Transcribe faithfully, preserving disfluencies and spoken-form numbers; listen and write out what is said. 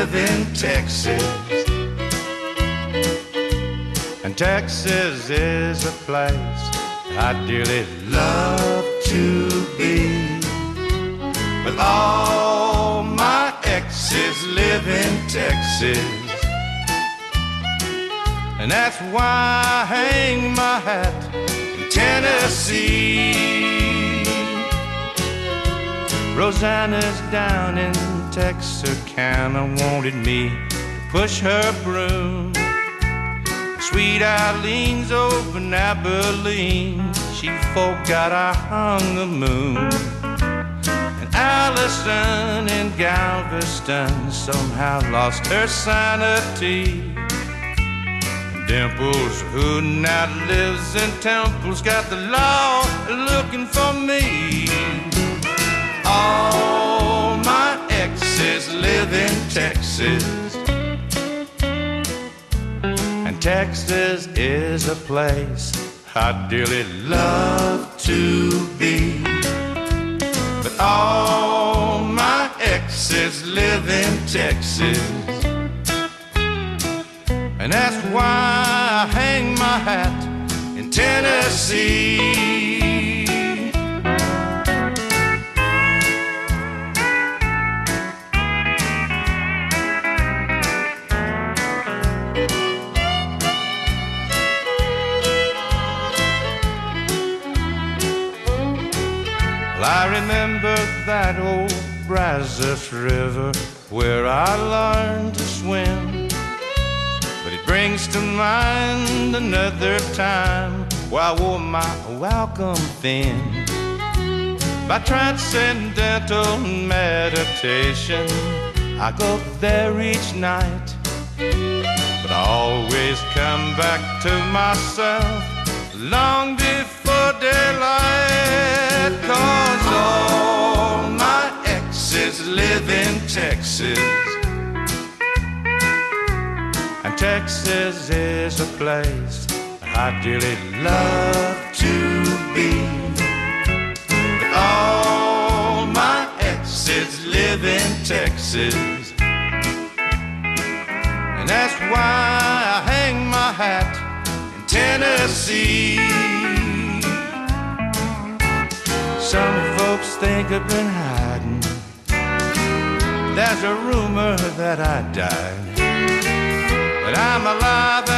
live in Texas. And Texas is a place I dearly love to be. But all my exes live in Texas, and that's why I hang my hat in Tennessee. Rosanna's down in Texarkana wanted me to push her broom. Sweet Eileen's over in Abilene, she forgot I hung the moon. And Allison in Galveston somehow lost her sanity. And Dimples, who now lives in Temple's, got the law looking for me. All my exes live in Texas, and Texas is a place I dearly love to be. But all my exes live in Texas, and that's why I hang my hat in Tennessee. I remember that old Brazos River where I learned to swim, but it brings to mind another time where I wore my welcome thin. By transcendental meditation, I go there each night, but I always come back to myself long before daylight. 'Cause all my exes live in Texas, and Texas is a place I dearly love to be. But all my exes live in Texas, and that's why I hang my hat in Tennessee. Some folks think I've been hiding, there's a rumor that I died, but I'm alive